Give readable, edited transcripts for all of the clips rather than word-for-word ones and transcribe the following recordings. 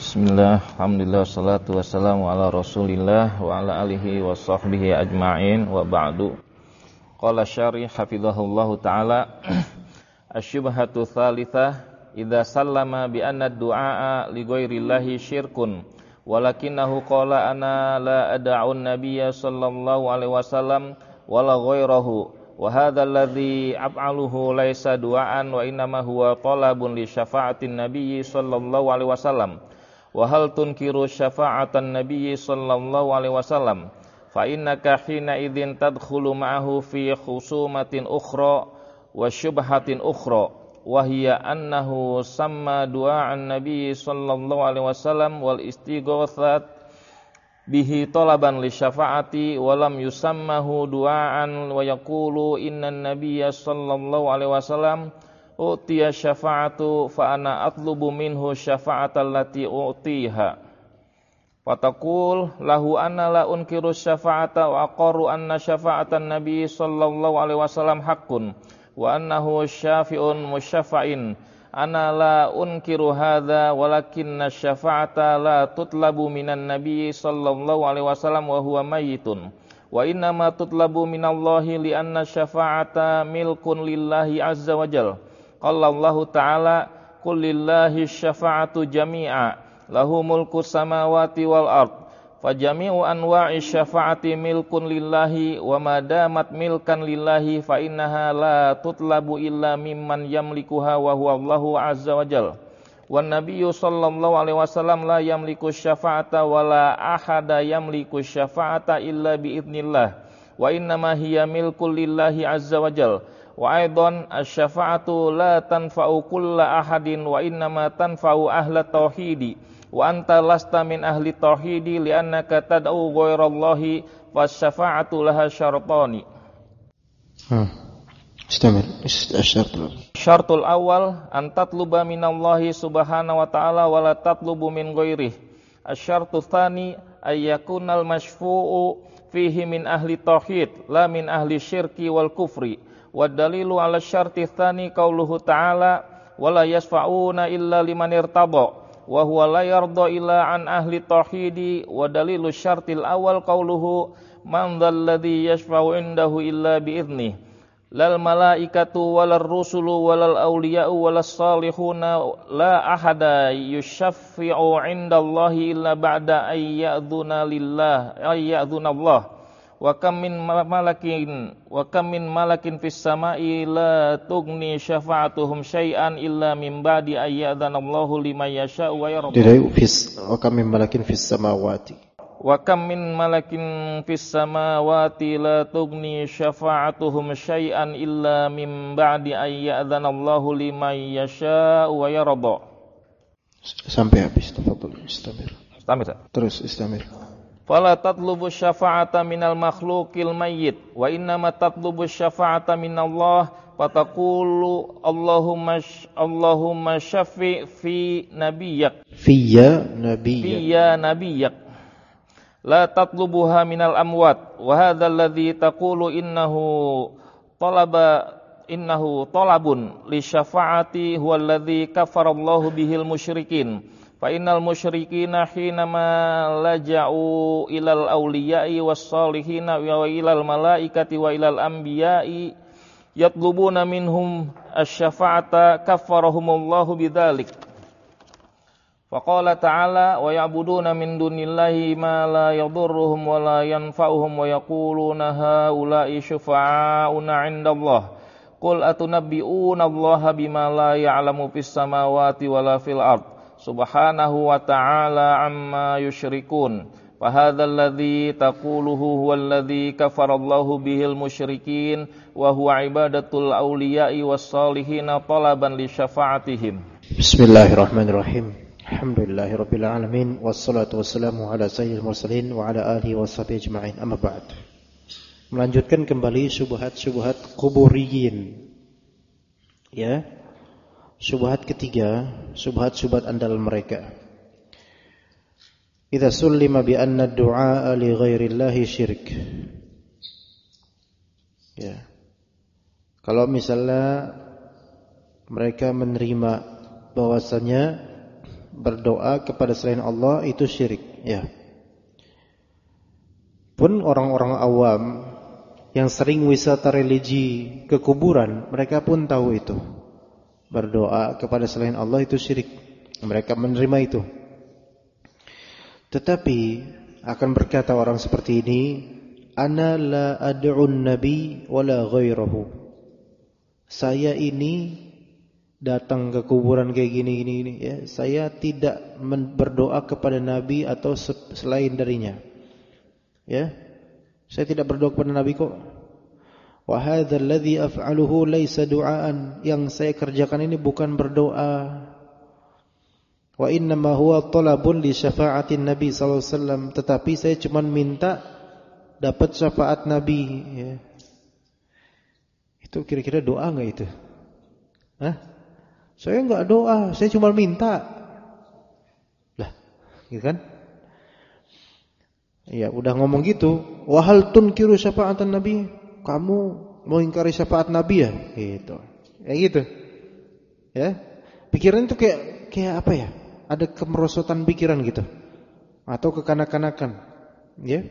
Bismillah, alhamdulillah, salatu wassalamu ala rasulillah wa ala alihi wa sahbihi ajma'in wa ba'du. Qala syarih hafizahullahu ta'ala asyubhatu thalithah idza sallama bi anna du'a li ghairillahi syirkun walakinahu qala ana la ad'un nabiyya sallallahu alaihi wasallam wala ghairahu wa hadha alladhi af'aluhu laysa du'aan wa innama huwa talabun li syafa'atin nabiyyi sallallahu alaihi wasallam. Wa hal tunkiru syafa'atan nabiyyi sallallahu alaihi wasallam fa innaka hina idzin tadkhulu ma'ahu fi khusumatin ukhra wa syubhatin ukhra wa hiya annahu samma du'a'an nabiyyi sallallahu alaihi wasallam wal istighatsat bihi talaban li syafa'ati wa lam yusammahu du'aan wa yaqulu innan nabiyya sallallahu alaihi wasallam utiya syafa'atu fa ana atlubu minhu syafa'atal lati utiha fataqul lahu anna la unkiru syafa'ata wa aqarru anna syafa'atan nabi sallallahu alaihi wasallam haqqun wa annahu syafi'un musyaffa'in ana la unkiru hadza walakinna syafa'ata la tutlabu minan nabi sallallahu alaihi wasallam wa huwa mayyitun wa inna ma tutlabu minallahi li anna syafa'ata milkun lillahi azza wa jalla. Qala Allahu ta'ala qul lillahi syafa'atu jami'a lahu mulku samawati wal ard fa jami'u anwa'i syafa'ati milkun lillahi wa ma damat milkan lillahi fa innaha la tutlabu illa mimman yamlikuha wa huwa Allahu azza wa jalla. Wan nabiyyu sallallahu alaihi wasallam la yamliku syafa'ata wa la ahada yamliku syafa'ata illa bi idznillah wa innama hiya milkun lillahi azza wa jalla. Wa aidan asy-syafa'atu la tanfa'u kulla ahadin wa innama tanfa'u ahla tauhidi wa anta lasta min ahli tauhidi li'annaka tad'u ghairallahi fasyafa'atu laha syartani. Istamir. Syartul awal an tatluba minallahi subhanahu wa ta'ala wa la tatlubu min ghairihi. Asy-syartu tsani ay yakunal masyfu'u fihi min ahli tauhid la min ahli syirki wal kufri. Wa dalilu ala syarti tsani qauluhu ta'ala wala yasfa'una illa liman irtada wa huwa la yarda illa an ahli tauhidi wa dalilu syartil awal qauluhu man dzalladzi yashfa'u indahu illa bi idzni lal malaikatu walal rusulu walal awliya'u walas salihuna la ahada yushaffi'u indallahi illa ba'da ayyadzuna lillah ayyadzuna Allah. Wa kam min malakin fis sama'i la tughni syafa'atuhum syai'an illa min ba'di ayyadzanallahu liman yasha'u wa yarda. Wa kam min malakin fis samawati. Wa kam min malakin fis samawati la tughni syafa'atuhum syai'an illa min ba'di ayyadzanallahu liman yasha'u wa yarda. Sampai habis, tafadhol. Istamir. Terus istamir. Fala tatlubu syafa'ata minal makhluqil mayyit wa innama tatlubu syafa'ata minallah fataqulu Allahumma syaffi fi nabiyyak fiyya nabiyyak la tatlubuha minal amwat wa hadzal ladzi taqulu innahu talabun li syafa'ati huwa alladzi kafara Allahu bihil musyrikin. Fa innal musyrikina hinama laja'u ilal awliya'i was salihina wa ilal malaikati wa ilal anbiya'i yatlubuna minhum asy-syafa'ata kaffarahumullahu bidzalik. Fa qala ta'ala wa ya'buduna min dunillahi ma la yadurruhum wa la yanfa'uhum wa yaquluna haula'i syufa'auna 'indallah. Qul atunabbi'una Allaha bima la ya'lamu fis samawati wala fil ard. Subhanahu wa ta'ala amma yusyrikun fa hadzal ladzi taquluhu huwal ladzi kafara Allahu bihil musyrikin wa huwa ibadatul awliya'i was salihin talaban li syafa'atihim. Bismillahirrahmanirrahim. Alhamdulillahirabbil alamin wassalatu wassalamu ala sayyidil mursalin wa ala alihi washabihi ajma'in. Amma ba'd. Melanjutkan kembali syubhat kuburiyin. Ya. Syubhat ketiga, syubhat andal mereka. Idza sullima bi anna ad-du'a li ghairillahi syirk. Ya. Kalau misalnya mereka menerima bahwasanya berdoa kepada selain Allah itu syirik, ya. Pun orang-orang awam yang sering wisata religi ke kuburan, mereka pun tahu itu. Berdoa kepada selain Allah itu syirik. Mereka menerima itu. Tetapi akan berkata orang seperti ini, ana la ad'un nabi wala ghairahu. Saya ini datang ke kuburan kayak gini ya. Saya tidak berdoa kepada nabi atau selain darinya. Ya. Saya tidak berdoa kepada nabi kok. Wa hadzal ladzi af'aluhu laisa du'aan. Yang saya kerjakan ini bukan berdoa. Wa innama huwa talabun li syafa'atin nabi sallallahu alaihi wasallam. Tetapi saya cuma minta dapat syafaat nabi, ya. Itu kira-kira doa enggak itu? Hah? Saya enggak doa, saya cuma minta. Lah, gitu kan? Ya, udah ngomong gitu, wa hal tunkiru syafa'atan nabi? Kamu mau ingkari syafaat nabi ya? Gitu. Ya gitu. Ya. Pikiran itu kayak apa ya? Ada kemerosotan pikiran gitu. Atau kekanak-kanakan. Ya.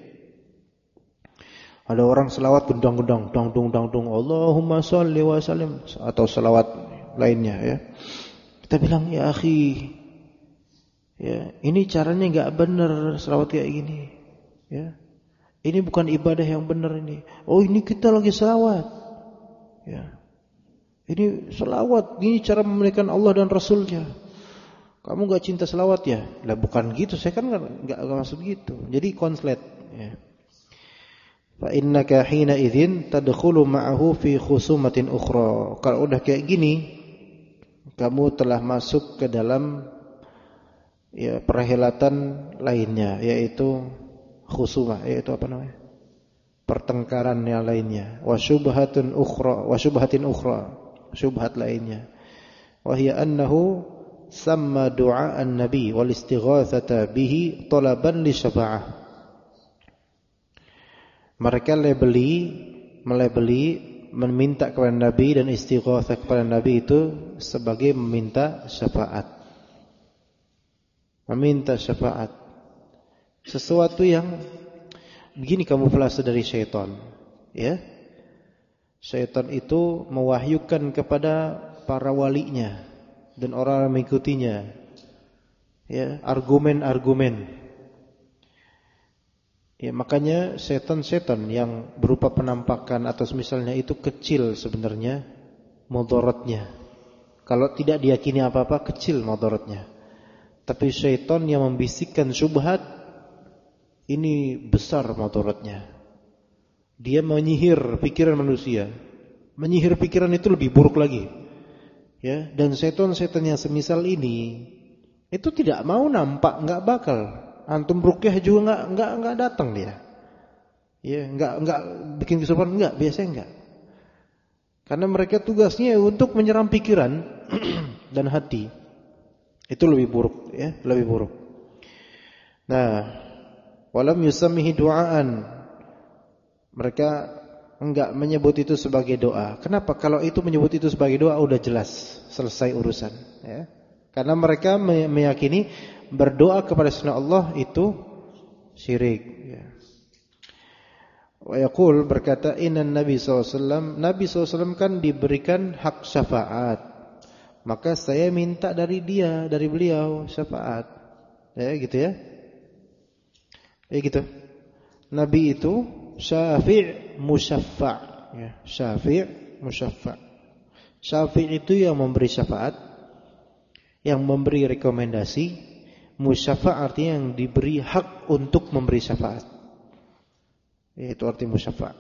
Ada orang selawat gendang-gendang, dang-dung, Allahumma shalli wa sallim, atau selawat lainnya, ya. Kita bilang, ya akhi, ya, ini caranya enggak benar selawat kayak gini, ya. Ini bukan ibadah yang benar ini. Oh, ini kita lagi selawat. Ya. Ini selawat, ini cara memuliakan Allah dan Rasulnya. Kamu enggak cinta selawat ya? Lah bukan gitu, saya kan enggak maksud gitu. Jadi konslet, ya. Fa innaka hina idzin tadkhulu ma'ahu fi khusumatin ukhra. Kalau udah kayak gini, kamu telah masuk ke dalam ya perhelatan lainnya, yaitu khusumah, yaitu apa namanya? Pertengkaran yang lainnya. Wa syubhatin ukhra, syubhat lainnya. Wa hiya annahu samma du'aan nabi wal istighatsata bihi talaban li syafa'ah. Mereka melebeli meminta kepada Nabi dan istighatsah kepada Nabi itu sebagai meminta syafaat. Meminta syafaat. Sesuatu yang begini kamuflase dari syaitan, ya. Syaitan itu mewahyukan kepada para walinya dan orang yang mengikutinya, ya, argumen-argumen. Ya, makanya setan-setan yang berupa penampakan atau misalnya itu kecil sebenarnya mudaratnya. Kalau tidak diyakini apa-apa, kecil mudaratnya. Tapi syaitan yang membisikkan syubhat ini besar mudaratnya. Dia menyihir pikiran manusia. Menyihir pikiran itu lebih buruk lagi. Ya, dan setan-setan yang semisal ini itu tidak mau nampak, enggak bakal. Antum ruqyah juga enggak datang dia. Ya, enggak bikin kesurupan, enggak, biasanya enggak. Karena mereka tugasnya untuk menyerang pikiran dan hati. Itu lebih buruk, ya, lebih buruk. Nah, walam yusammihi du'aan. Mereka enggak menyebut itu sebagai doa. Kenapa? Kalau itu menyebut itu sebagai doa udah jelas, selesai urusan, ya. Karena mereka meyakini berdoa kepada selain Allah itu syirik, ya. Wa yaqul, berkata, innan Nabi SAW, Nabi SAW kan diberikan hak syafaat. Maka saya minta dari beliau syafaat. Ya gitu ya. Ya gitu. Nabi itu syafi' musyaffa', ya, syafi' musyaffa'. Syafi' itu yang memberi syafaat, yang memberi rekomendasi. Musyaffa' artinya yang diberi hak untuk memberi syafaat. Itu arti musyaffa'.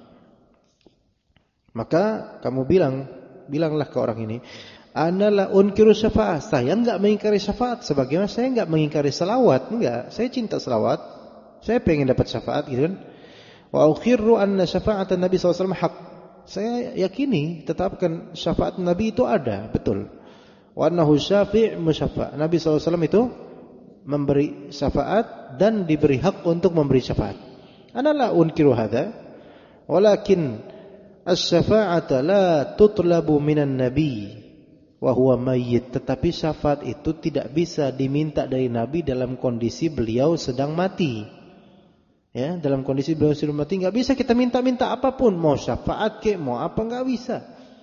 Maka kamu bilanglah ke orang ini, ana la unkiru syafa'ah. Saya enggak mengingkari syafaat, sebagaimana saya enggak mengingkari selawat, enggak. Saya cinta selawat, saya pengen dapat syafaat, gitu kan. Wa ukhiru anna syafa'atan Nabi SAW hak. Saya yakini, tetapkan syafaat Nabi itu ada, betul. Wa annahu syafi' musyaffa'. Nabi SAW itu memberi syafaat dan diberi hak untuk memberi syafaat. Ana la unkiru hadza, walakin asy-syafa'ata la tutlabu minan nabi wa huwa mayyit, tetapi syafaat itu tidak bisa diminta dari Nabi dalam kondisi beliau sedang mati. Ya, dalam kondisi beliau sedang mati enggak bisa kita minta-minta apapun, mau syafaat kek, mau apa, enggak bisa.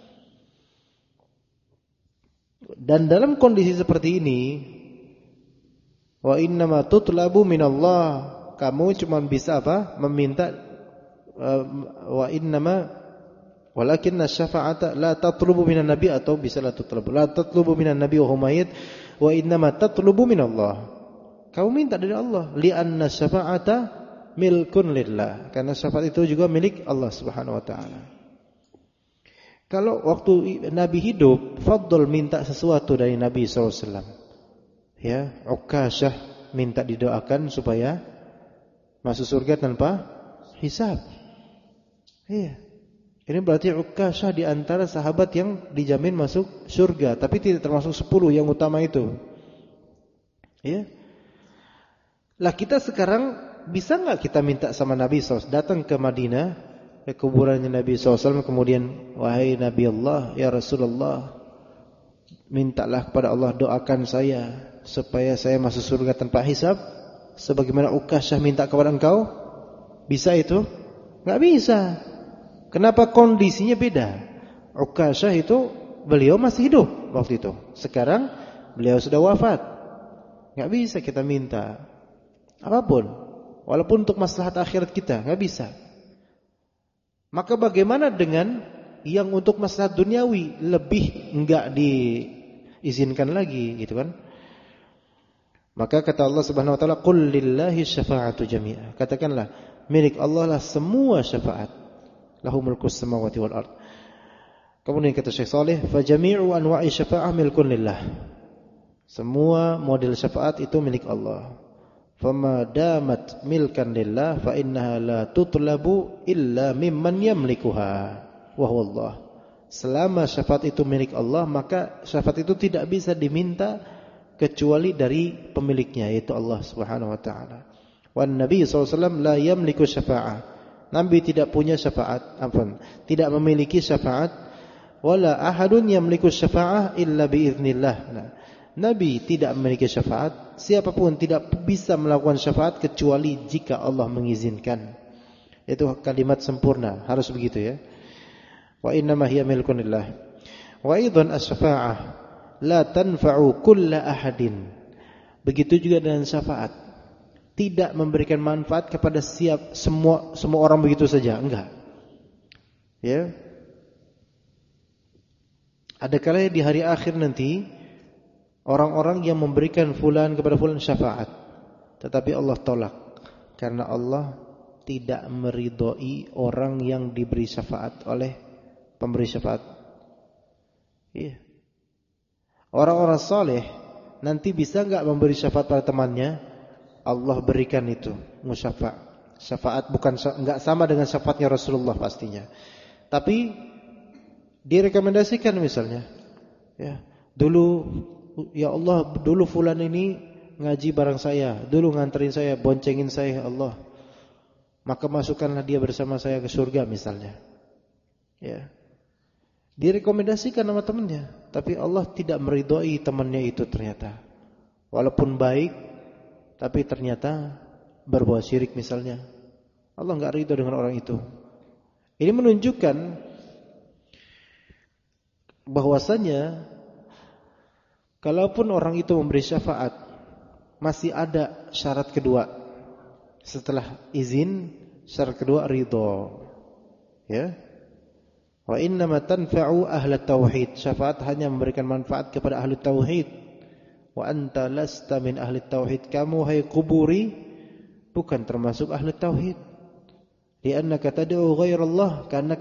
Dan dalam kondisi seperti ini, wa innama tutlabu minallah, kamu cuma bisa apa? Meminta. Wa innama walakinna syafa'ata la tatlubu minan nabi, atau bisa la tutlabu. La tatlubu minan nabi wa humayit, wa innama tatlubu minallah. Kamu minta dari Allah, li'anna syafa'ata milkun lillah, karena syafaat itu juga milik Allah Subhanahu wa taala. Kalau waktu Nabi hidup, Fadl minta sesuatu dari Nabi SAW. Ya, Ukasyah minta didoakan supaya masuk surga tanpa hisab. Iya. Ini berarti Ukasyah di antara sahabat yang dijamin masuk surga, tapi tidak termasuk 10 yang utama itu. Iya. Lah kita sekarang bisa enggak kita minta sama Nabi SAW, datang ke Madinah, ke kuburannya Nabi SAW, kemudian, wahai Nabi Allah, ya Rasulullah, mintalah kepada Allah, doakan saya supaya saya masuk surga tanpa hisab, sebagaimana Ukasyah minta kepada engkau. Bisa itu? Enggak bisa. Kenapa? Kondisinya beda. Ukasyah itu beliau masih hidup waktu itu. Sekarang beliau sudah wafat. Enggak bisa kita minta apapun, walaupun untuk maslahat akhirat kita, enggak bisa. Maka bagaimana dengan yang untuk maslahat duniawi, lebih enggak diizinkan lagi, gitu kan? Maka kata Allah Subhanahu wa taala, "Qul lillahi syafa'atu jami'a." Katakanlah, milik Allah lah semua syafaat. Lahu mulkus samawati wal ard. Kemudian kata Syekh Saleh, "Fa jami'u anwa'i syafa'ah milkun lillah." Semua model syafaat itu milik Allah. Fama damat milkan lillah fa innaha la tutlabu illa mimman yamlikuha wa huwa Allah. Selama syafaat itu milik Allah, maka syafaat itu tidak bisa diminta kecuali dari pemiliknya, yaitu Allah Subhanahu wa taala. Wan Nabi sallallahu alaihi wasallam la yamliku syafa'ah. Nabi tidak punya syafaat, tidak memiliki syafaat. Wala ahadun yamliku syafa'ah illa biiznillah. Nah, Nabi tidak memiliki syafaat, siapapun tidak bisa melakukan syafaat kecuali jika Allah mengizinkan. Itu kalimat sempurna, harus begitu ya. Wa innama hiya milkun lillah. Wa aidan asy-syafa'ah la tanfa'u kulla ahadin. Begitu juga dengan syafaat, tidak memberikan manfaat kepada semua orang begitu saja, enggak. Ya. Ada kalanya di hari akhir nanti orang-orang yang memberikan fulan kepada fulan syafaat, tetapi Allah tolak karena Allah tidak meridhoi orang yang diberi syafaat oleh pemberi syafaat. Iya. Orang-orang saleh nanti bisa enggak memberi syafaat pada temannya? Allah berikan itu musyafa'. Syafaat bukan enggak sama dengan syafaatnya Rasulullah pastinya. Tapi direkomendasikan misalnya, ya, dulu ya Allah, dulu fulan ini ngaji bareng saya, dulu nganterin saya, boncengin saya, ya Allah, maka masukkanlah dia bersama saya ke surga misalnya. Ya. Direkomendasikan sama temannya, tapi Allah tidak meridhoi temannya itu ternyata. Walaupun baik, tapi ternyata berbuat syirik misalnya. Allah enggak ridho dengan orang itu. Ini menunjukkan bahwasanya kalaupun orang itu memberi syafaat, masih ada syarat kedua. Setelah izin, syarat kedua ridho. Ya. Wa innama tanfa'u ahlat tauhid. Syafaat hanya memberikan manfaat kepada ahli tauhid. Wa anta lasta min ahli tauhid. Kamu hai kuburi bukan termasuk ahli tauhid. Li'annaka tad'u ghairallah, karena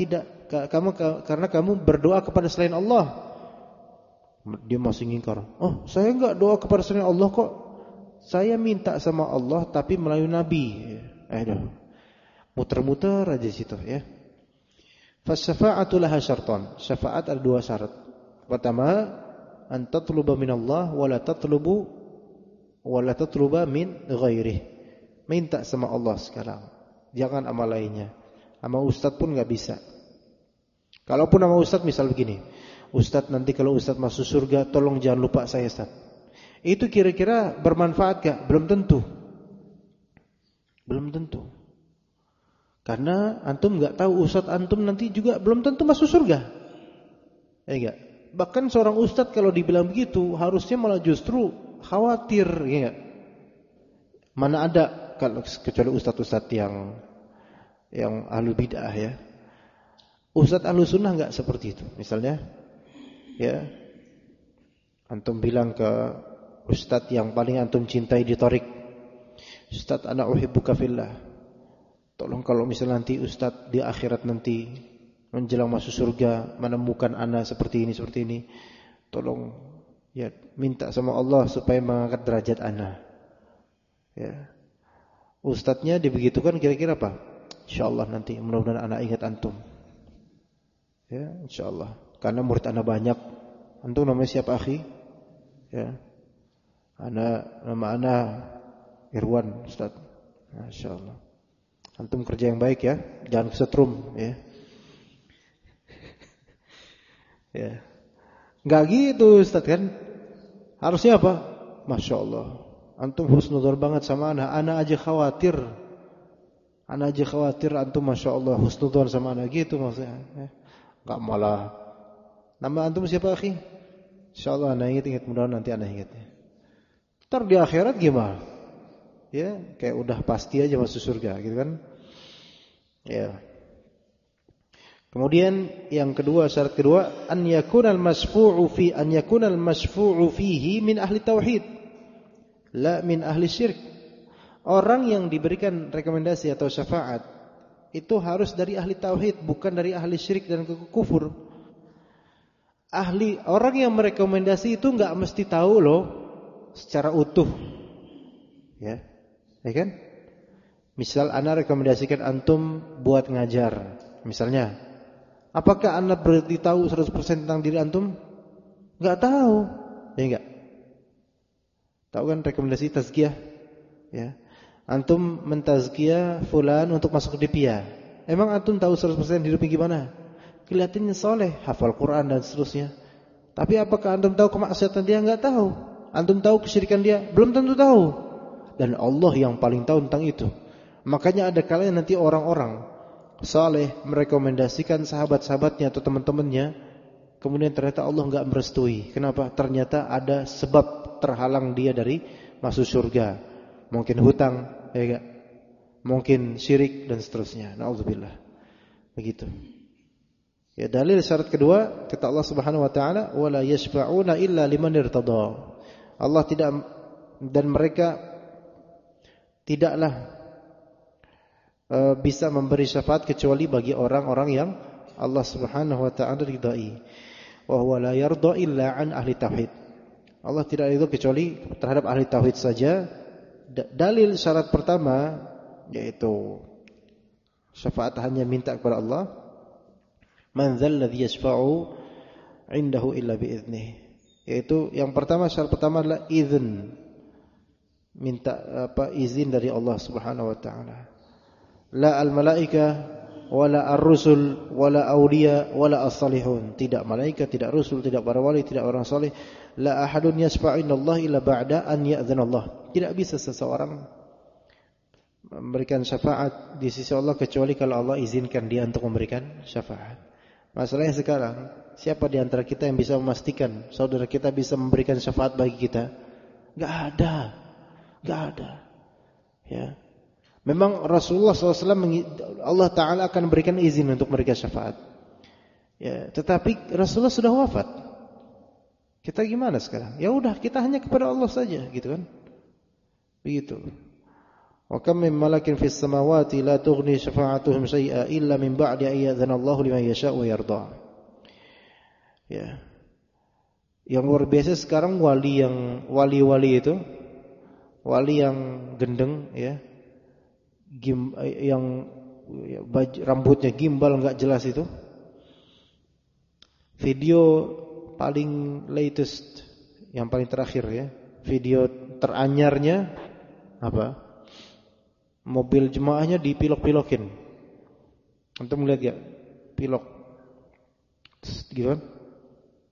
kamu berdoa kepada selain Allah. Dia masih ngingkar. Oh, saya enggak doa kepada selain Allah kok. Saya minta sama Allah tapi melalui nabi. Muter-muter aja situ ya. Fasyafa'atu laha syartan. Syafaat ada dua syarat. Pertama, an tatluba minallah wa la tatluba min ghairihi. Minta sama Allah sekarang, jangan sama lainnya. Sama ustaz pun enggak bisa. Kalaupun sama ustaz misal begini, Ustadz nanti kalau Ustadz masuk surga tolong jangan lupa saya Ustadz. Itu kira-kira bermanfaat gak? Belum tentu. Belum tentu. Karena antum gak tahu Ustadz antum nanti juga belum tentu masuk surga. Enggak. Bahkan seorang Ustadz kalau dibilang begitu harusnya malah justru khawatir, ya enggak? Mana ada kalau kecuali Ustadz-Ustadz yang ahlu bid'ah ya. Ustadz ahlu sunnah enggak seperti itu. Misalnya ya, antum bilang ke Ustadz yang paling antum cintai di Tariq, Ustadz ana uhibbuka fillah, tolong kalau misalnya nanti Ustadz di akhirat nanti menjelang masuk surga menemukan ana seperti ini, tolong ya minta sama Allah supaya mengangkat derajat ana. Ya. Ustadznya dibegitukan kira-kira apa? Insyaallah nanti mudah-mudahan ana ingat antum. Ya, insyaallah. Karena murid ana banyak. Antum namanya siapa, akhi? Ya. Nama ana Irwan, Ustaz. Masyaallah. Antum kerja yang baik ya, jangan kesetrum ya. Ya. Enggak gitu Ustaz kan? Harusnya apa? Masyaallah. Antum husnudzon banget sama ana aja khawatir. Ana aja khawatir antum masyaallah husnudzon sama ana gitu maksudnya. Enggak malah. Nama antum siapa, akhi? Insyaallah ana ingat mudah-mudahan nanti ana ingatnya. Ntar di akhirat gimana? Ya, kayak udah pasti aja masuk surga gitu kan? Ya. Kemudian yang kedua, syarat kedua, an yakunal masfu'u fihi min ahli tauhid, la min ahli syirik. Orang yang diberikan rekomendasi atau syafaat itu harus dari ahli tauhid, bukan dari ahli syirik dan kufur. Orang yang merekomendasi itu enggak mesti tahu loh secara utuh. Ya kan? Misal ana rekomendasikan antum buat ngajar, misalnya. Apakah anda berarti tahu 100% tentang diri antum? Enggak tahu. Ya enggak? Tahu kan rekomendasi tazkiyah? Ya. Antum mentazkiyah fulan untuk masuk ke DPIA. Emang antum tahu 100% hidupnya gimana? Kelihatannya soleh, hafal Quran dan seterusnya. Tapi apakah antum tahu kemaksiatan dia? Enggak tahu. Antum tahu kesyirikan dia? Belum tentu tahu. Dan Allah yang paling tahu tentang itu. Makanya ada kalanya nanti orang-orang saleh merekomendasikan sahabat-sahabatnya atau teman-temannya, kemudian ternyata Allah enggak merestui. Kenapa? Ternyata ada sebab terhalang dia dari masuk surga. Mungkin hutang, ya enggak? Mungkin syirik dan seterusnya. Nauzubillah. Begitu. Ya, dalil syarat kedua kata Allah Subhanahu wa taala, "Wala yashfa'una illa liman irtada." Allah tidak, dan mereka tidaklah bisa memberi syafaat kecuali bagi orang-orang yang Allah Subhanahu wa taala ridai. Wa huwa la yarda illa an ahli tauhid. Allah tidak ridha kecuali terhadap ahli tauhid saja. Dalil syarat pertama yaitu syafaat hanya minta kepada Allah. Man dzal ladzi yashfa'u 'indahu illa bi idznih. Yaitu yang pertama, syarat pertama adalah izin. Minta izin dari Allah Subhanahu wa taala. La al-malaika wala ar-rusul wala awliya wala as-salihun. Tidak malaikat, tidak rasul, tidak para wali, tidak orang saleh. La ahadun yashfa'u indallahi illa ba'da an ya'dzana Allah. Tidak bisa seseorang memberikan syafaat di sisi Allah kecuali kalau Allah izinkan dia untuk memberikan syafaat. Masalahnya sekarang, siapa di antara kita yang bisa memastikan saudara kita bisa memberikan syafaat bagi kita? Enggak ada. Enggak ada. Ya. Memang Rasulullah SAW Allah Ta'ala akan berikan izin untuk memberikan syafaat. Ya, tetapi Rasulullah sudah wafat. Kita gimana sekarang? Ya udah, kita hanya kepada Allah saja, gitu kan? Begitu. Wa kam min malakin fis samawati la tughni syafa'atuhum syai'a illa min ba'di an ya'dzana Allahu liman yasha'u wa yarda. Ya. Yang luar biasa sekarang wali-wali itu, wali yang gendeng ya. Yang rambutnya gimbal enggak jelas itu. Video paling latest, yang paling terakhir ya. Video teranyarnya apa? Mobil jemaahnya dipilok-pilokin. Antum melihat ya? Pilok. Gitu kan?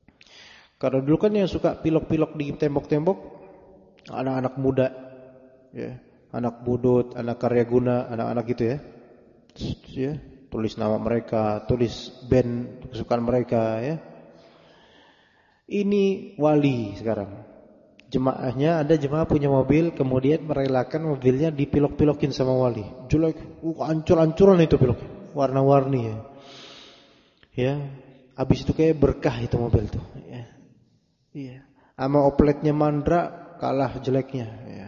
Kalau dulu kan yang suka pilok-pilok di tembok-tembok anak-anak muda, ya, anak budut, anak karya guna, anak-anak gitu ya. Ya, tulis nama mereka, tulis band kesukaan mereka ya. Ini wali sekarang. Jemaahnya, ada jemaah punya mobil, kemudian merelakan mobilnya dipilok-pilokin sama wali. Jelek, hancur-hancuran itu pilok, warna-warni ya. Ya, habis itu kayak berkah itu mobil tuh. Ya. Iya. Sama opletnya mandra kalah jeleknya. Ya,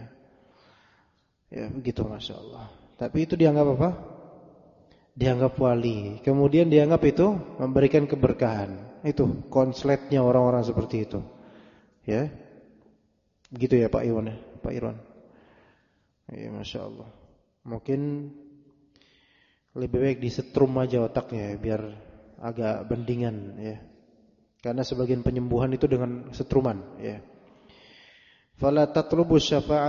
ya begitu, masya Allah. Tapi itu dianggap apa? Dianggap wali. Kemudian dianggap itu memberikan keberkahan. Itu konsletnya orang-orang seperti itu. Ya. Begitu ya Pak Iwan ya, Pak Irwan. Ya, masya Allah. Mungkin lebih baik disetrum aja otaknya ya, biar agak bendingan ya. Karena sebagian penyembuhan itu dengan setruman ya. Fala tatlubu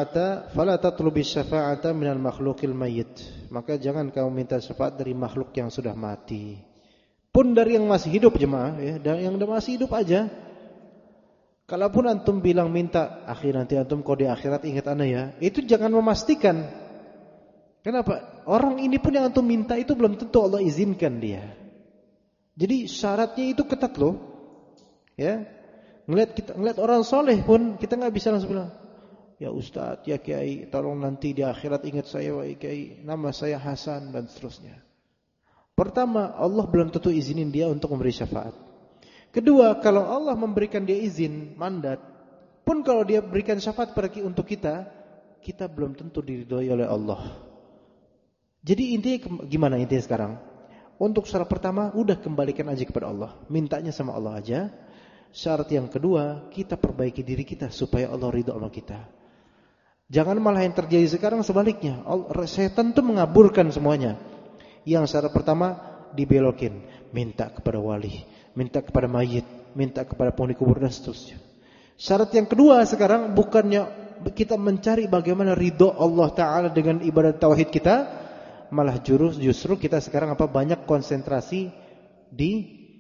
syafa'ata minal makhluqil mayyit. Maka jangan kamu minta syafaat dari makhluk yang sudah mati. Pun dari yang masih hidup jemaah ya, dan yang masih hidup aja. Kalaupun antum bilang minta, nanti antum kalau di akhirat ingat ana ya, itu jangan memastikan. Kenapa? Orang ini pun yang antum minta itu belum tentu Allah izinkan dia. Jadi syaratnya itu ketat loh. Ya. Ngelihat orang soleh pun kita nggak bisa langsung bilang, ya Ustaz, ya Kiai, tolong nanti di akhirat ingat saya wahai Kiai, nama saya Hasan dan seterusnya. Pertama, Allah belum tentu izinin dia untuk memberi syafaat. Kedua, kalau Allah memberikan dia izin, mandat, pun kalau dia berikan syafaat untuk kita belum tentu diridhoi oleh Allah. Jadi intinya gimana intinya sekarang? Untuk syarat pertama, udah kembalikan aja kepada Allah. Mintanya sama Allah aja. Syarat yang kedua, kita perbaiki diri kita supaya Allah ridho sama kita. Jangan malah yang terjadi sekarang sebaliknya. Setan itu mengaburkan semuanya. Yang syarat pertama dibelokin, minta kepada wali, minta kepada mayit, minta kepada penghuni kubur dan seterusnya. Syarat yang kedua sekarang bukannya kita mencari bagaimana ridho Allah Ta'ala dengan ibadat tauhid kita, malah justru kita sekarang banyak konsentrasi di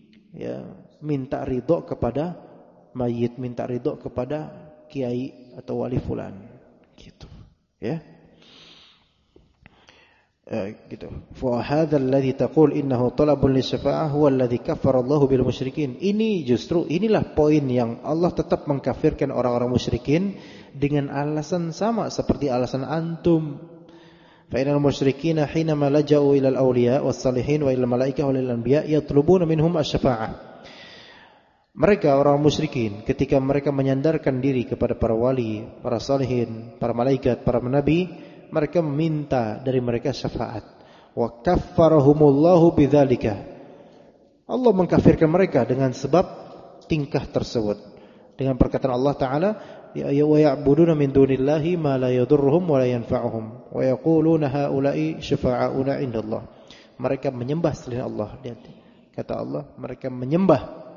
minta ridho kepada mayit, minta ridho kepada kiai atau wali fulan, gitu, ya. Gitu. Fa hadzal ladzi taqul innahu talabun lisyafa'ah huwa alladzi kaffara Allahu bil musyrikin. Inilah poin yang Allah tetap mengkafirkan orang-orang musyrikin dengan alasan sama seperti alasan antum. Fa innal musyrikina hinama laja'u ilal awliya was salihin wa ilal malaikah wa lil anbiya yatlubuna minhum asy-syafa'ah. Mereka orang musyrikin ketika mereka menyandarkan diri kepada para wali, para salihin, para malaikat, para nabi, mereka meminta dari mereka syafaat. Wa kaffarahumullahu bidzalika. Allah mengkafirkan mereka dengan sebab tingkah tersebut. Dengan perkataan Allah Ta'ala, ya ya'buduna min dunillahi ma la yadurruhum wa la yanfa'uhum wa yaquluna haula'i syafa'auna indallah. Mereka menyembah selain Allah. Lihat. Kata Allah, mereka menyembah.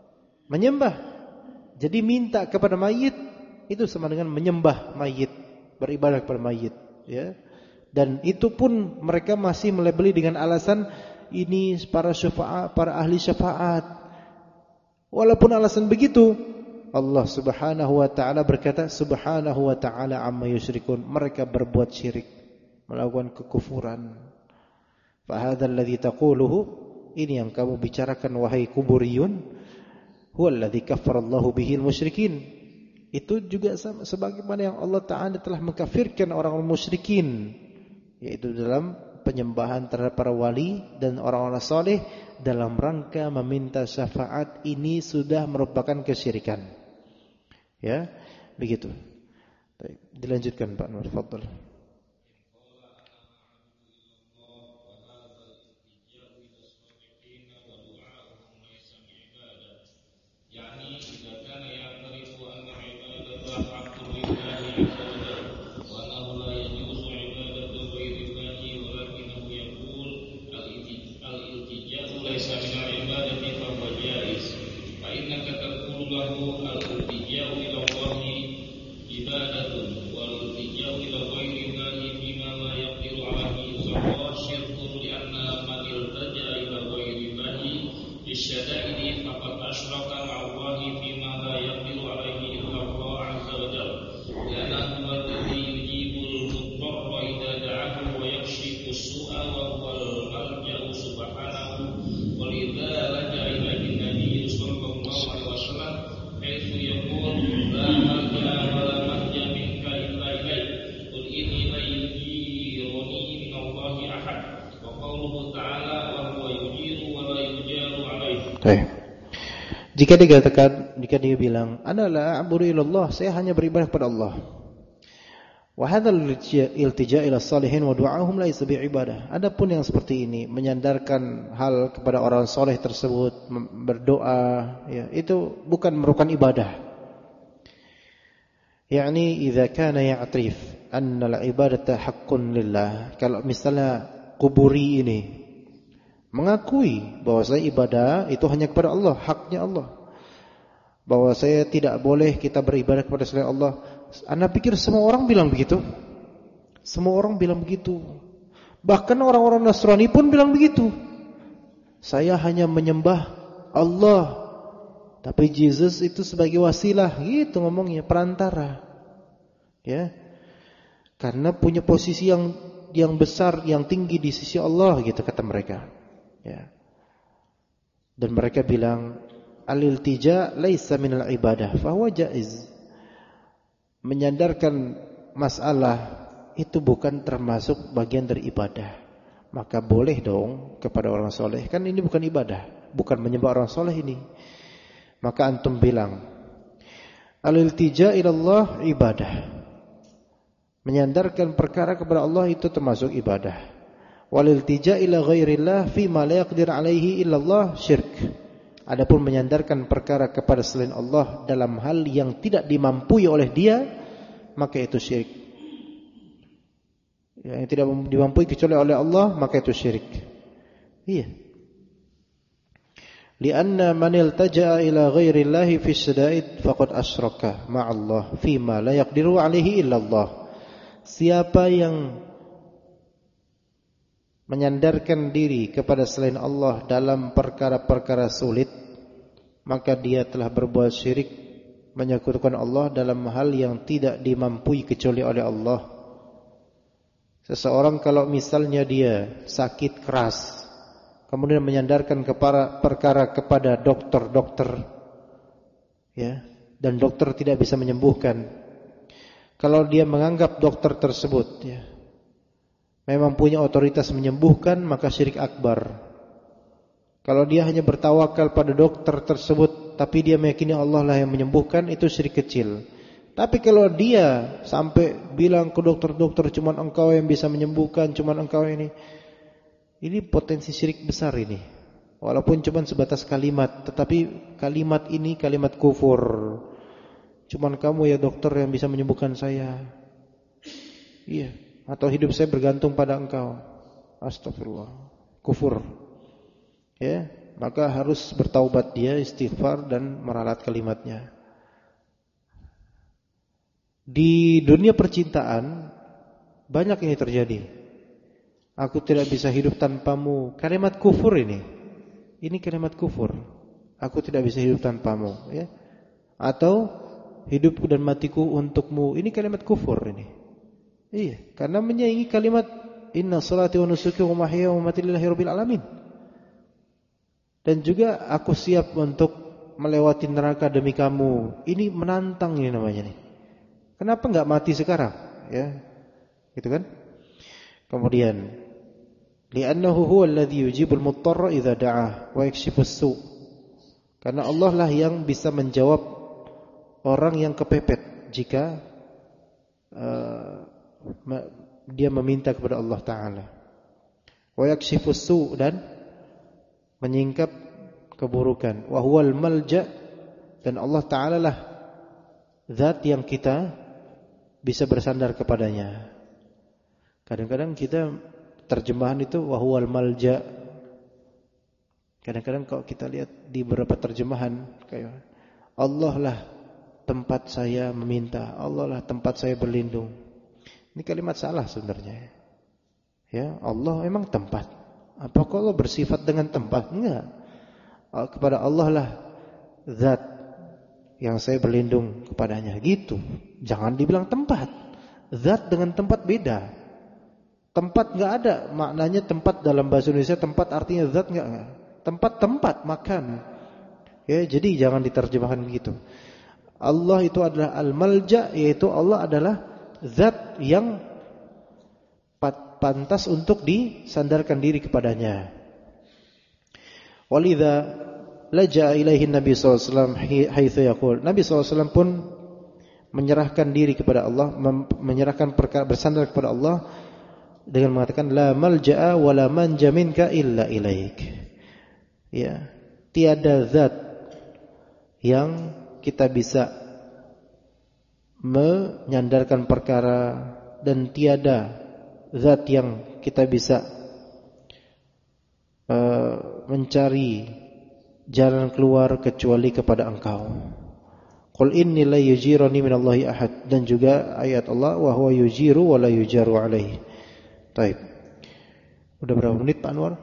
Jadi minta kepada mayit itu sama dengan menyembah mayit, beribadah kepada mayit. Ya. Dan itu pun mereka masih melabeli dengan alasan ini para syafaat, para ahli syafaat. Walaupun alasan begitu, Allah Subhanahu wa taala berkata, Subhanahu wa taala amma yusyrikun, mereka berbuat syirik, melakukan kekufuran. Fa hadzal ladzi taquluhu, ini yang kamu bicarakan wahai kuburiyun, huwa alladzi kaffara Allahu bihil musyrikin. Itu juga sebagaimana yang Allah Ta'ala telah mengkafirkan orang-orang musyrikin, yaitu dalam penyembahan terhadap para wali dan orang-orang saleh dalam rangka meminta syafaat. Ini sudah merupakan kesyirikan. Ya, begitu. Baik, dilanjutkan Pak Nur, fadhal. al-iltija'u ila Allahi ibadatun wal iltija'u ila ghairi Baik. Jika dia bilang, ana la a'budu ilallah, saya hanya beribadah kepada Allah. Wa hadzal iltija' ila salihin wa du'ahum laisa bi'ibadah. Adapun yang seperti ini, menyandarkan hal kepada orang soleh tersebut, berdoa, ya, itu bukan merupakan ibadah. Yani idza kana ya'trif anna al-ibadata haqqun lillah. Kalau misalnya kuburi ini mengakui bahwa saya ibadah itu hanya kepada Allah, haknya Allah, bahwa saya tidak boleh kita beribadah kepada selain Allah. Anda pikir semua orang bilang begitu? Semua orang bilang begitu. Bahkan orang-orang Nasrani pun bilang begitu. Saya hanya menyembah Allah, tapi Jesus itu sebagai wasilah, gitu ngomongnya, perantara. Ya. Karena punya posisi yang besar, yang tinggi di sisi Allah, gitu kata mereka. Ya. Dan mereka bilang, al-iltija laisa minal ibadah, fa huwa jaiz. Menyandarkan masalah itu bukan termasuk bagian dari ibadah. Maka boleh dong kepada orang soleh. Kan ini bukan ibadah, bukan menyembah orang soleh ini. Maka antum bilang, al-iltija ilallah ibadah. Menyandarkan perkara kepada Allah itu termasuk ibadah. Wal-iltija ila ghairillah fi ma la yaqdir alaihi illallah syirk. Adapun menyandarkan perkara kepada selain Allah dalam hal yang tidak dimampui oleh dia, maka itu syirik. Yang tidak dimampui kecuali oleh Allah, maka itu syirik. Iya. Lianna man iltaja'a ila ghairillahi fi syada'id faqad asyraka ma'allah fi ma la yaqdiru alaihi illallah. Siapa yang menyandarkan diri kepada selain Allah dalam perkara-perkara sulit, maka dia telah berbuat syirik, menyekutukan Allah dalam hal yang tidak dimampui kecuali oleh Allah. Seseorang kalau misalnya dia sakit keras, kemudian menyandarkan perkara kepada dokter-dokter, ya, dan dokter tidak bisa menyembuhkan. Kalau dia menganggap dokter tersebut, ya, memang punya otoritas menyembuhkan, maka syirik akbar. Kalau dia hanya bertawakal pada dokter tersebut, tapi dia meyakini Allah lah yang menyembuhkan, itu syirik kecil. Tapi kalau dia sampai bilang ke dokter-dokter, cuman engkau yang bisa menyembuhkan, cuman engkau ini potensi syirik besar ini. Walaupun cuman sebatas kalimat, tetapi kalimat ini kalimat kufur. Cuman kamu ya dokter yang bisa menyembuhkan saya. Iya. Atau hidup saya bergantung pada engkau. Astagfirullah. Kufur. Ya, maka harus bertaubat dia, istighfar dan meralat kalimatnya. Di dunia percintaan banyak ini terjadi. Aku tidak bisa hidup tanpamu. Kalimat kufur ini. Ini kalimat kufur. Aku tidak bisa hidup tanpamu, ya. Atau hidupku dan matiku untukmu. Ini kalimat kufur ini. Iya, karena menyaingi kalimat inna salati wa nusuki wa mahyaya wa mamati lillahi rabbil alamin. Dan juga aku siap untuk melewati neraka demi kamu. Ini menantang ini namanya nih. Kenapa enggak mati sekarang? Ya. Gitu kan? Kemudian li'annahu huwal ladzi yujibul muttarra idza da'a wa yakshifus su'. Karena Allah lah yang bisa menjawab orang yang kepepet jika dia meminta kepada Allah Ta'ala. Wa yakshifus su' dan menyingkap keburukan. Wa huwal malja, dan Allah Ta'ala lah zat yang kita bisa bersandar kepadanya. Kadang-kadang kita terjemahan itu wa huwal malja. Kadang-kadang kalau kita lihat di beberapa terjemahan kayak Allah lah tempat saya meminta, Allah lah tempat saya berlindung. Ini kalimat salah sebenarnya. Ya, Allah memang tempat. Apakah Allah bersifat dengan tempat? Enggak. Kepada Allah lah zat yang saya berlindung kepadanya, gitu. Jangan dibilang tempat. Zat dengan tempat beda. Tempat enggak ada maknanya tempat dalam bahasa Indonesia. Tempat artinya zat enggak. Tempat makan. Ya, jadi jangan diterjemahkan begitu. Allah itu adalah al-malja, yaitu Allah adalah zat yang pantas untuk disandarkan diri kepadanya. Walidha laja'a ilaihi Nabi sallallahu alaihi wasallam haitsu yaqul. Nabi sallallahu alaihi wasallam pun menyerahkan diri kepada Allah, menyerahkan perkara, bersandar kepada Allah dengan mengatakan la malja'a wa la manja minka illa ilaik. Ya, tiada zat yang kita bisa menyandarkan perkara dan tiada zat yang kita bisa mencari jalan keluar kecuali kepada Engkau. Qul inni la yujiruni minallahi ahad, dan juga ayat Allah wa huwa yujiru wa la yujaru alaihi. Baik. Udah berapa menit Pak Anwar?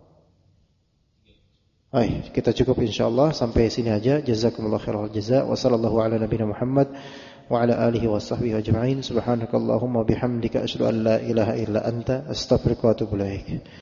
Baik, kita cukup insyaallah sampai sini aja. Jazakumullahu khairal jazaa wa sallallahu ala nabiyina Muhammad wa ala alihi wa sahbihi ajma'in. Subhanakallahumma bihamdika asyhadu an la ilaha illa anta astaghfiruka wa atubu ilaik.